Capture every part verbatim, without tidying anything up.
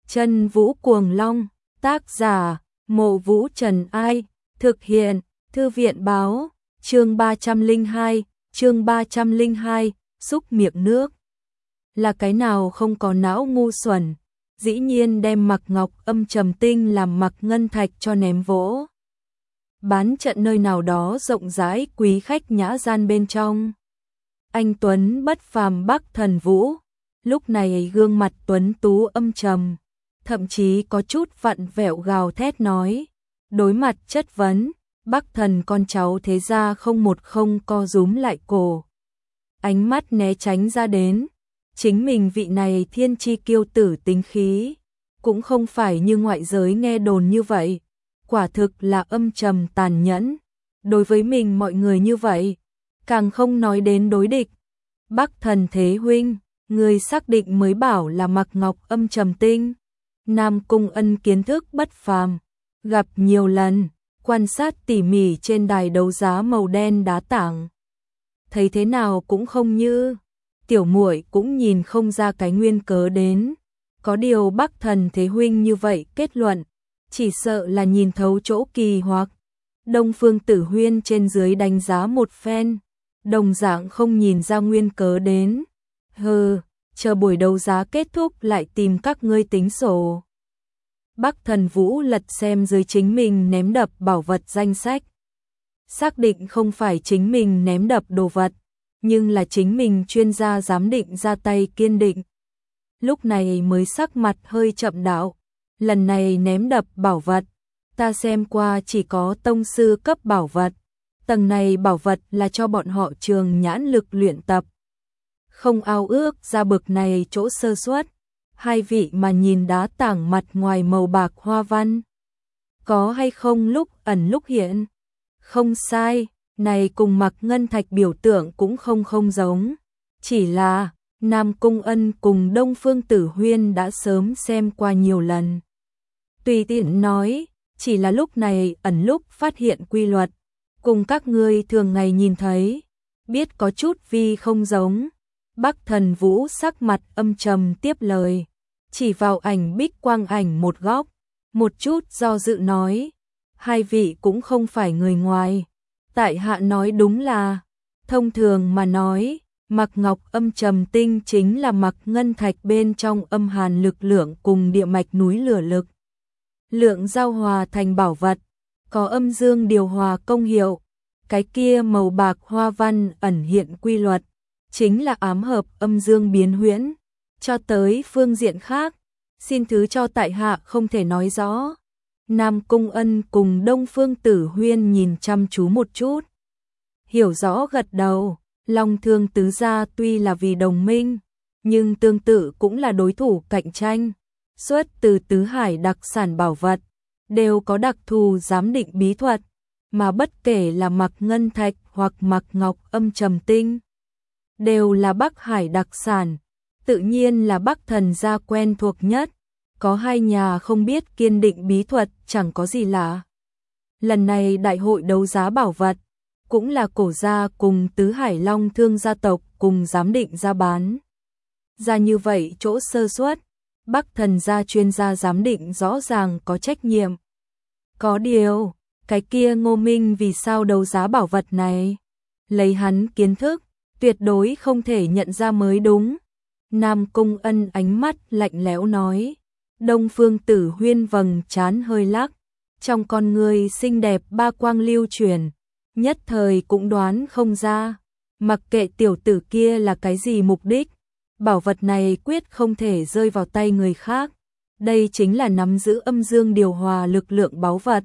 Chân Vũ Cuồng Long, tác giả, Mộ Vũ Trần Ai, thực hiện, Thư viện báo, chương ba trăm lẻ hai, chương ba trăm lẻ hai, xúc miệng nước. Là cái nào không có não ngu xuẩn, dĩ nhiên đem Mạc Ngọc Âm Trầm Tinh làm Mạc Ngân Thạch cho ném vỗ. Bán trận nơi nào đó rộng rãi quý khách nhã gian bên trong. Anh tuấn bất phàm Bắc Thần Vũ, lúc này gương mặt tuấn tú âm trầm, thậm chí có chút vặn vẹo gào thét nói, đối mặt chất vấn, Bắc Thần con cháu thế gia không một không co rúm lại cổ. Ánh mắt né tránh ra đến, chính mình vị này thiên chi kiêu tử tính khí, cũng không phải như ngoại giới nghe đồn như vậy, quả thực là âm trầm tàn nhẫn, đối với mình mọi người như vậy, càng không nói đến đối địch. Bắc Thần thế huynh, người xác định mới bảo là Mạc Ngọc Âm Trầm Tinh. Nam Cung Ân kiến thức bất phàm, gặp nhiều lần, quan sát tỉ mỉ trên đài đấu giá màu đen đá tảng. Thấy thế nào cũng không như, tiểu muội cũng nhìn không ra cái nguyên cớ đến. Có điều Bắc Thần thế huynh như vậy kết luận, chỉ sợ là nhìn thấu chỗ kỳ hoặc. Đông Phương Tử Huyên trên dưới đánh giá một phen, đồng dạng không nhìn ra nguyên cớ đến. Hừ, chờ buổi đấu giá kết thúc lại tìm các ngươi tính sổ. Bắc Thần Vũ lật xem dưới chính mình ném đập bảo vật danh sách. Xác định không phải chính mình ném đập đồ vật, nhưng là chính mình chuyên gia giám định ra tay kiên định. Lúc này mới sắc mặt hơi chậm đạo, lần này ném đập bảo vật, ta xem qua chỉ có tông sư cấp bảo vật, tầng này bảo vật là cho bọn họ trường nhãn lực luyện tập. Không ao ước ra bực này chỗ sơ suất, hai vị mà nhìn đá tảng mặt ngoài màu bạc hoa văn. Có hay không lúc ẩn lúc hiện? Không sai, này cùng Mạc Ngân Thạch biểu tượng cũng không không giống. Chỉ là, Nam Cung Ân cùng Đông Phương Tử Huyên đã sớm xem qua nhiều lần. Tùy tiện nói, chỉ là lúc này ẩn lúc phát hiện quy luật, cùng các ngươi thường ngày nhìn thấy, biết có chút vi không giống. Bắc Thần Vũ sắc mặt âm trầm tiếp lời, chỉ vào ảnh bích quang ảnh một góc, một chút do dự nói, hai vị cũng không phải người ngoài, tại hạ nói đúng là, thông thường mà nói, Mạc Ngọc Âm Trầm Tinh chính là Mạc Ngân Thạch bên trong âm hàn lực lượng cùng địa mạch núi lửa lực. Lượng giao hòa thành bảo vật, có âm dương điều hòa công hiệu, cái kia màu bạc hoa văn ẩn hiện quy luật, chính là ám hợp âm dương biến huyễn. Cho tới phương diện khác, xin thứ cho tại hạ không thể nói rõ. Nam Cung Ân cùng Đông Phương Tử Huyên nhìn chăm chú một chút, hiểu rõ gật đầu. Long Thương tứ gia tuy là vì đồng minh, nhưng tương tự cũng là đối thủ cạnh tranh. Xuất từ tứ hải đặc sản bảo vật, đều có đặc thù giám định bí thuật, mà bất kể là Mạc Ngân Thạch hoặc Mạc Ngọc Âm Trầm Tinh, đều là Bắc Hải đặc sản, tự nhiên là Bắc Thần gia quen thuộc nhất. Có hai nhà không biết kiên định bí thuật chẳng có gì lạ. Lần này đại hội đấu giá bảo vật, cũng là cổ gia cùng tứ hải Long Thương gia tộc cùng giám định ra bán. Ra như vậy chỗ sơ suất, Bắc Thần gia chuyên gia giám định rõ ràng có trách nhiệm. Có điều, cái kia Ngô Minh vì sao đấu giá bảo vật này? Lấy hắn kiến thức, tuyệt đối không thể nhận ra mới đúng. Nam Cung Ân ánh mắt lạnh lẽo nói. Đông Phương Tử Huyên vầng trán hơi lắc, trong con người xinh đẹp ba quang lưu truyền, nhất thời cũng đoán không ra, mặc kệ tiểu tử kia là cái gì mục đích, bảo vật này quyết không thể rơi vào tay người khác, đây chính là nắm giữ âm dương điều hòa lực lượng báu vật.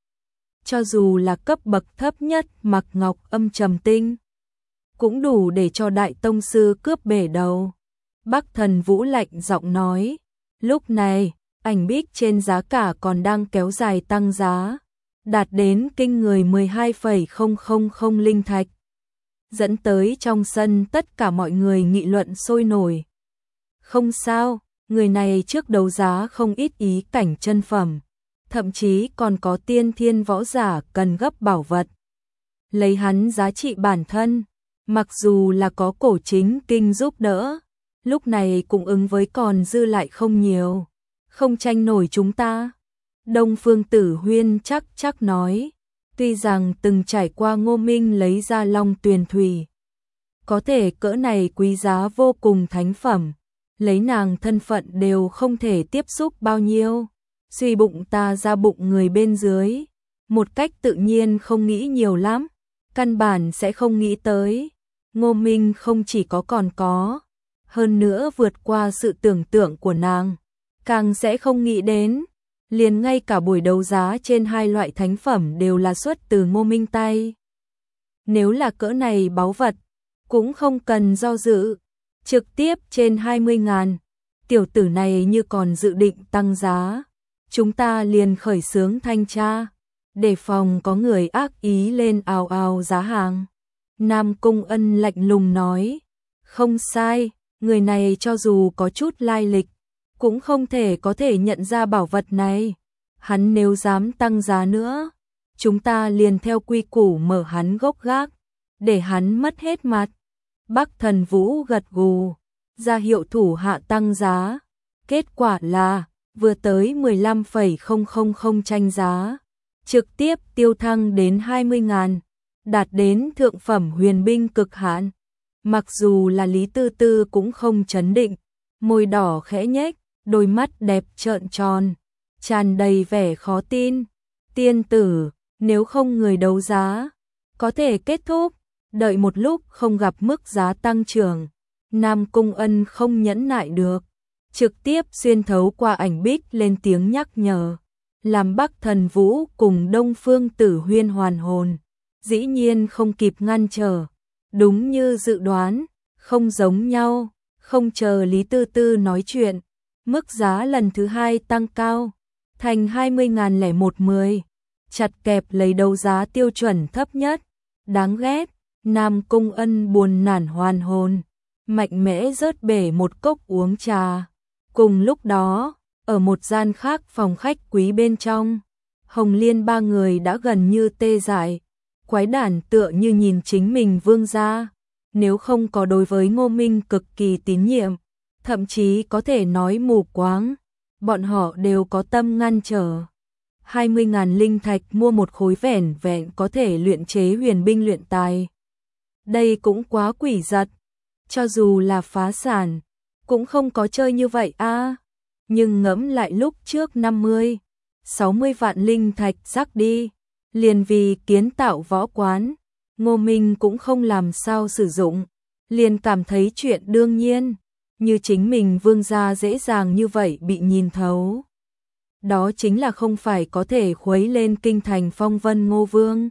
Cho dù là cấp bậc thấp nhất Mạc Ngọc Âm Trầm Tinh, cũng đủ để cho đại tông sư cướp bể đầu. Bắc Thần Vũ lạnh giọng nói, lúc này, ảnh bích trên giá cả còn đang kéo dài tăng giá, đạt đến kinh người mười hai phẩy không không không linh thạch, dẫn tới trong sân tất cả mọi người nghị luận sôi nổi. Không sao, người này trước đấu giá không ít ý cảnh chân phẩm, thậm chí còn có tiên thiên võ giả cần gấp bảo vật. Lấy hắn giá trị bản thân, mặc dù là có cổ chính kinh giúp đỡ, lúc này cũng ứng với còn dư lại không nhiều. không tranh nổi chúng ta. Đông Phương Tử Huyên chắc chắc nói, tuy rằng từng trải qua Ngô Minh lấy ra Long Tuyền Thủy, có thể cỡ này quý giá vô cùng thánh phẩm, lấy nàng thân phận đều không thể tiếp xúc bao nhiêu, suy bụng ta ra bụng người bên dưới, một cách tự nhiên không nghĩ nhiều lắm, căn bản sẽ không nghĩ tới. Ngô Minh không chỉ có còn có, hơn nữa vượt qua sự tưởng tượng của nàng, càng sẽ không nghĩ đến, liền ngay cả buổi đấu giá trên hai loại thánh phẩm đều là xuất từ Ngô Minh tay. Nếu là cỡ này báu vật, cũng không cần do dự, trực tiếp trên hai mươi ngàn, tiểu tử này như còn dự định tăng giá, chúng ta liền khởi xướng thanh tra, đề phòng có người ác ý lên ào ào giá hàng. Nam Cung Ân lạnh lùng nói, không sai, người này cho dù có chút lai lịch, cũng không thể có thể nhận ra bảo vật này. Hắn nếu dám tăng giá nữa, chúng ta liền theo quy củ mở hắn gốc gác, để hắn mất hết mặt. Bắc Thần Vũ gật gù, ra hiệu thủ hạ tăng giá. Kết quả là, vừa tới mười lăm phẩy không không không tranh giá, trực tiếp tiêu thăng đến hai mươi ngàn, đạt đến thượng phẩm huyền binh cực hạn. Mặc dù là Lý Tư Tư cũng không chấn định, môi đỏ khẽ nhếch, đôi mắt đẹp trợn tròn, tràn đầy vẻ khó tin. Tiên tử, nếu không người đấu giá, có thể kết thúc, đợi một lúc không gặp mức giá tăng trưởng. Nam Cung Ân không nhẫn nại được, trực tiếp xuyên thấu qua ảnh bích lên tiếng nhắc nhở, làm Bắc Thần Vũ cùng Đông Phương Tử Huyên hoàn hồn, dĩ nhiên không kịp ngăn trở. Đúng như dự đoán, không giống nhau, không chờ Lý Tư Tư nói chuyện, mức giá lần thứ hai tăng cao, thành hai mươi ngàn lẻ một mười, chặt kẹp lấy đấu giá tiêu chuẩn thấp nhất. Đáng ghét, Nam Cung Ân buồn nản hoàn hồn, mạnh mẽ rớt bể một cốc uống trà. Cùng lúc đó, ở một gian khác phòng khách quý bên trong, Hồng Liên ba người đã gần như tê dại, quái đản tựa như nhìn chính mình vương gia, nếu không có đối với Ngô Minh cực kỳ tín nhiệm, thậm chí có thể nói mù quáng, bọn họ đều có tâm ngăn trở. hai mươi ngàn linh thạch mua một khối vẻn vẹn có thể luyện chế huyền binh luyện tài. Đây cũng quá quỷ giật, cho dù là phá sản, cũng không có chơi như vậy a. À. Nhưng ngẫm lại lúc trước năm mươi, sáu mươi vạn linh thạch rắc đi, liền vì kiến tạo võ quán, Ngô Minh cũng không làm sao sử dụng, liền cảm thấy chuyện đương nhiên, như chính mình vương gia dễ dàng như vậy bị nhìn thấu. Đó chính là không phải có thể khuấy lên kinh thành phong vân Ngô Vương.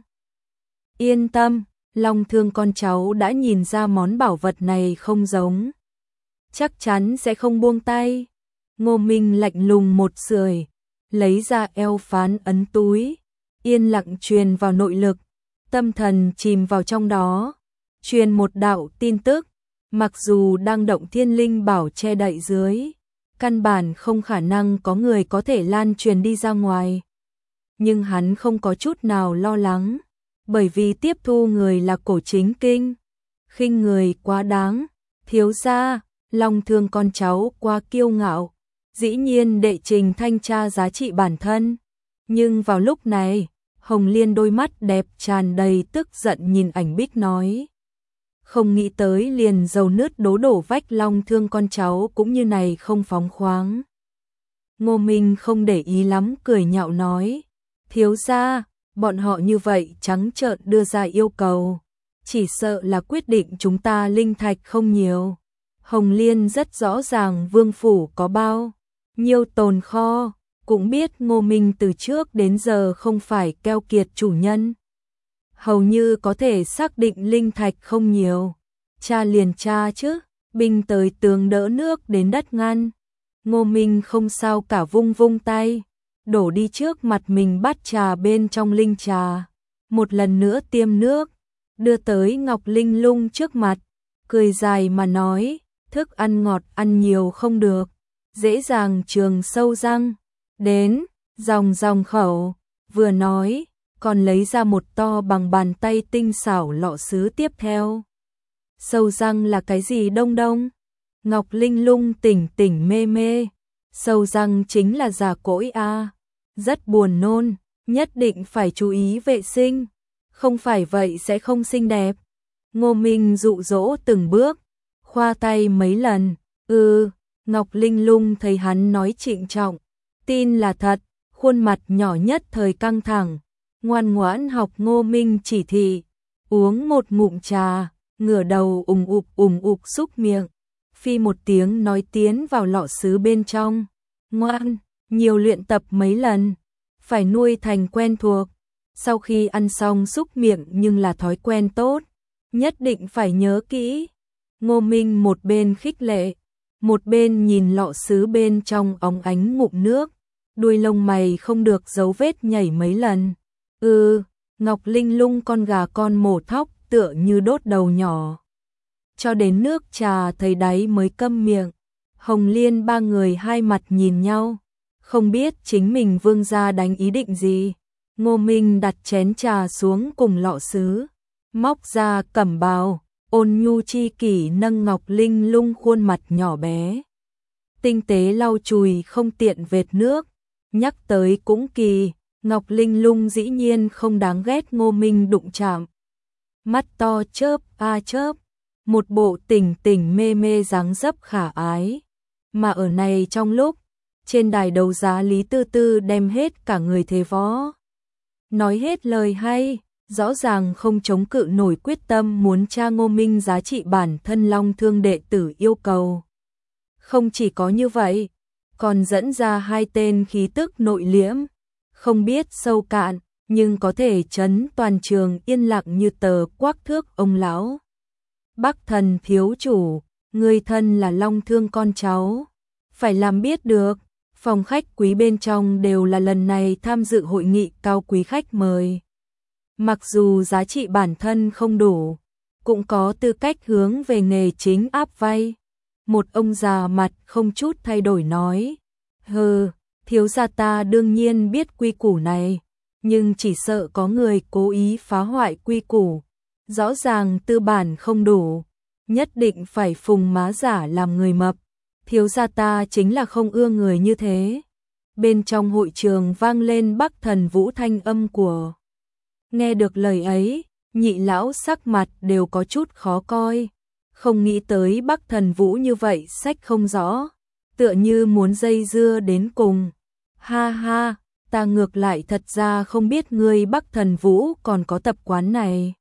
Yên tâm, Long Thương con cháu đã nhìn ra món bảo vật này không giống, chắc chắn sẽ không buông tay. Ngô Minh lạnh lùng một sưởi, lấy ra eo phán ấn túi, yên lặng truyền vào nội lực, tâm thần chìm vào trong đó, truyền một đạo tin tức, mặc dù đang động thiên linh bảo che đậy dưới, căn bản không khả năng có người có thể lan truyền đi ra ngoài. Nhưng hắn không có chút nào lo lắng, bởi vì tiếp thu người là Cổ Chính Kinh, khinh người quá đáng, thiếu gia, Long Thương con cháu quá kiêu ngạo, dĩ nhiên đệ trình thanh tra giá trị bản thân. Nhưng vào lúc này, Hồng Liên đôi mắt đẹp tràn đầy tức giận nhìn ảnh bích nói, không nghĩ tới liền dầu nứt đố đổ vách Long Thương con cháu cũng như này không phóng khoáng. Ngô Minh không để ý lắm cười nhạo nói, thiếu gia, bọn họ như vậy trắng trợn đưa ra yêu cầu, chỉ sợ là quyết định chúng ta linh thạch không nhiều. Hồng Liên rất rõ ràng vương phủ có bao nhiêu tồn kho, cũng biết Ngô Minh từ trước đến giờ không phải keo kiệt chủ nhân, hầu như có thể xác định linh thạch không nhiều. Cha liền cha chứ, binh tới tường đỡ nước đến đất ngăn. Ngô Minh không sao cả vung vung tay, đổ đi trước mặt mình bát trà bên trong linh trà, một lần nữa tiêm nước, đưa tới Ngọc Linh Lung trước mặt, cười dài mà nói, thức ăn ngọt ăn nhiều không được, dễ dàng trường sâu răng. Đến, dòng dòng khẩu, vừa nói, còn lấy ra một to bằng bàn tay tinh xảo lọ sứ tiếp theo. Sâu răng là cái gì đông đông? Ngọc Linh Lung tỉnh tỉnh mê mê, sâu răng chính là già cỗi a, rất buồn nôn, nhất định phải chú ý vệ sinh, không phải vậy sẽ không xinh đẹp. Ngô Minh dụ dỗ từng bước, khoa tay mấy lần, ừ, Ngọc Linh Lung thấy hắn nói trịnh trọng, tin là thật, khuôn mặt nhỏ nhất thời căng thẳng, ngoan ngoãn học Ngô Minh chỉ thị, uống một ngụm trà, ngửa đầu ùng ục ùng ục xúc miệng, phi một tiếng nói tiến vào lọ sứ bên trong, ngoan, nhiều luyện tập mấy lần, phải nuôi thành quen thuộc, sau khi ăn xong xúc miệng nhưng là thói quen tốt, nhất định phải nhớ kỹ. Ngô Minh một bên khích lệ, một bên nhìn lọ sứ bên trong óng ánh ngụm nước, đuôi lông mày không được dấu vết nhảy mấy lần. Ừ, Ngọc Linh Lung con gà con mổ thóc tựa như đốt đầu nhỏ. Cho đến nước trà thấy đáy mới câm miệng. Hồng Liên ba người hai mặt nhìn nhau, không biết chính mình vương gia đánh ý định gì. Ngô Minh đặt chén trà xuống cùng lọ sứ, móc ra cẩm bào, ôn nhu chi kỷ nâng Ngọc Linh Lung khuôn mặt nhỏ bé. Tinh tế lau chùi không tiện vệt nước, nhắc tới cũng kỳ, Ngọc Linh Lung dĩ nhiên không đáng ghét Ngô Minh đụng chạm. Mắt to chớp a chớp, một bộ tỉnh tỉnh mê mê dáng dấp khả ái. Mà ở này trong lúc, trên đài đấu giá Lý Tư Tư đem hết cả người thế võ. Nói hết lời hay, rõ ràng không chống cự nổi quyết tâm muốn tra Ngô Minh giá trị bản thân Long Thương đệ tử yêu cầu. Không chỉ có như vậy, còn dẫn ra hai tên khí tức nội liễm, không biết sâu cạn, nhưng có thể chấn toàn trường yên lặng như tờ quắc thước ông lão. Bắc Thần thiếu chủ, người thân là Long Thương con cháu, phải làm biết được, phòng khách quý bên trong đều là lần này tham dự hội nghị cao quý khách mời. Mặc dù giá trị bản thân không đủ, cũng có tư cách hướng về nghề chính áp vay. Một ông già mặt không chút thay đổi nói, hừ, thiếu gia ta đương nhiên biết quy củ này, nhưng chỉ sợ có người cố ý phá hoại quy củ. Rõ ràng tư bản không đủ, nhất định phải phùng má giả làm người mập. Thiếu gia ta chính là không ưa người như thế. Bên trong hội trường vang lên Bắc Thần Vũ thanh âm của. Nghe được lời ấy, nhị lão sắc mặt đều có chút khó coi. Không nghĩ tới Bắc Thần Vũ như vậy sách không rõ, tựa như muốn dây dưa đến cùng. Ha ha, ta ngược lại thật ra không biết ngươi Bắc Thần Vũ còn có tập quán này.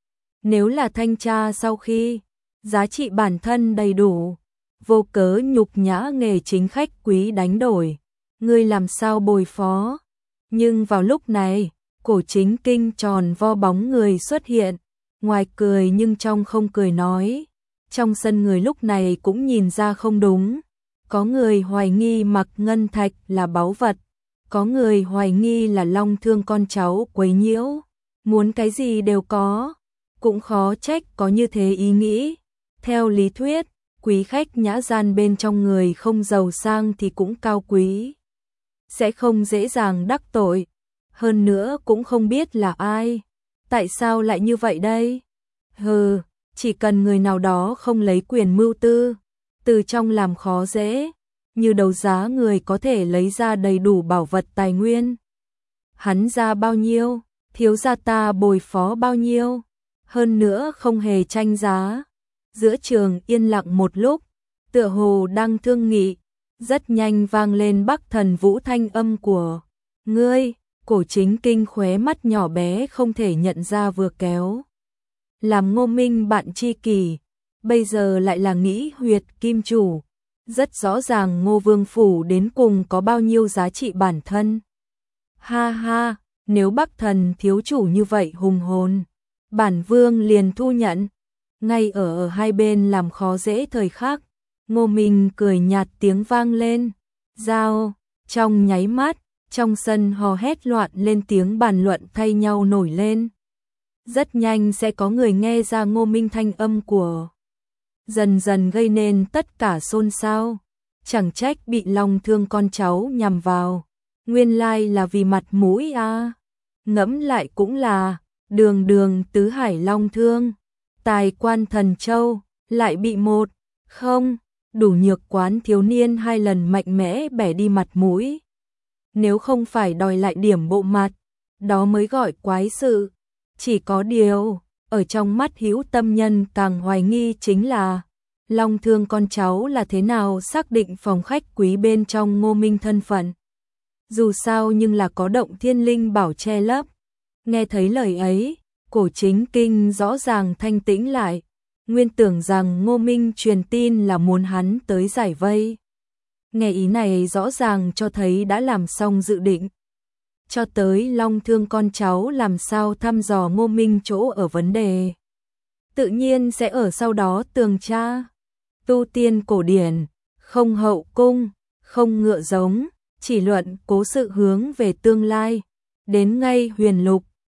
Nếu là thanh tra sau khi giá trị bản thân đầy đủ, vô cớ nhục nhã nghề chính khách quý đánh đổi, ngươi làm sao bồi phó. Nhưng vào lúc này, cổ chính kinh tròn vo bóng người xuất hiện, ngoài cười nhưng trong không cười nói. Trong sân người lúc này cũng nhìn ra không đúng, có người hoài nghi Mặc Ngân Thạch là báu vật, có người hoài nghi là Long Thương con cháu quấy nhiễu, muốn cái gì đều có, cũng khó trách có như thế ý nghĩ. Theo lý thuyết, quý khách nhã gian bên trong người không giàu sang thì cũng cao quý, sẽ không dễ dàng đắc tội, hơn nữa cũng không biết là ai, tại sao lại như vậy đây? Hừ, chỉ cần người nào đó không lấy quyền mưu tư, từ trong làm khó dễ, như đấu giá người có thể lấy ra đầy đủ bảo vật tài nguyên. Hắn ra bao nhiêu, thiếu gia ta bồi phó bao nhiêu, hơn nữa không hề tranh giá. Giữa trường yên lặng một lúc, tựa hồ đang thương nghị, rất nhanh vang lên Bắc Thần Vũ thanh âm của ngươi. Cổ chính kinh khóe mắt nhỏ bé không thể nhận ra vừa kéo. Làm Ngô Minh bạn tri kỷ, bây giờ lại là nghĩ huyệt kim chủ. Rất rõ ràng Ngô Vương Phủ đến cùng có bao nhiêu giá trị bản thân. Ha ha, nếu Bắc Thần thiếu chủ như vậy hùng hồn, bản Vương liền thu nhận. Ngay ở, ở hai bên làm khó dễ thời khắc, Ngô Minh cười nhạt tiếng vang lên. Giao, trong nháy mắt, trong sân hò hét loạn lên tiếng bàn luận thay nhau nổi lên. Rất nhanh sẽ có người nghe ra Ngô Minh thanh âm của. Dần dần gây nên tất cả xôn xao. Chẳng trách bị Long Thương con cháu nhằm vào. Nguyên lai là vì mặt mũi à. Ngẫm lại cũng là, đường đường tứ hải Long Thương. Tài quan thần châu, lại bị một, không, đủ nhược quán thiếu niên hai lần mạnh mẽ bẻ đi mặt mũi. Nếu không phải đòi lại điểm bộ mặt, đó mới gọi quái sự. Chỉ có điều, ở trong mắt Hữu Tâm Nhân càng hoài nghi chính là Long Thương con cháu là thế nào xác định phòng khách quý bên trong Ngô Minh thân phận. Dù sao nhưng là có động thiên linh bảo che lấp. Nghe thấy lời ấy, Cổ Chính Kinh rõ ràng thanh tĩnh lại, nguyên tưởng rằng Ngô Minh truyền tin là muốn hắn tới giải vây. Nghe ý này rõ ràng cho thấy đã làm xong dự định. Cho tới Long Thương con cháu làm sao thăm dò Ngô Minh chỗ ở vấn đề. Tự nhiên sẽ ở sau đó tường tra. Tu tiên cổ điển, không hậu cung, không ngựa giống, chỉ luận cố sự hướng về tương lai. Đến ngay huyền lục,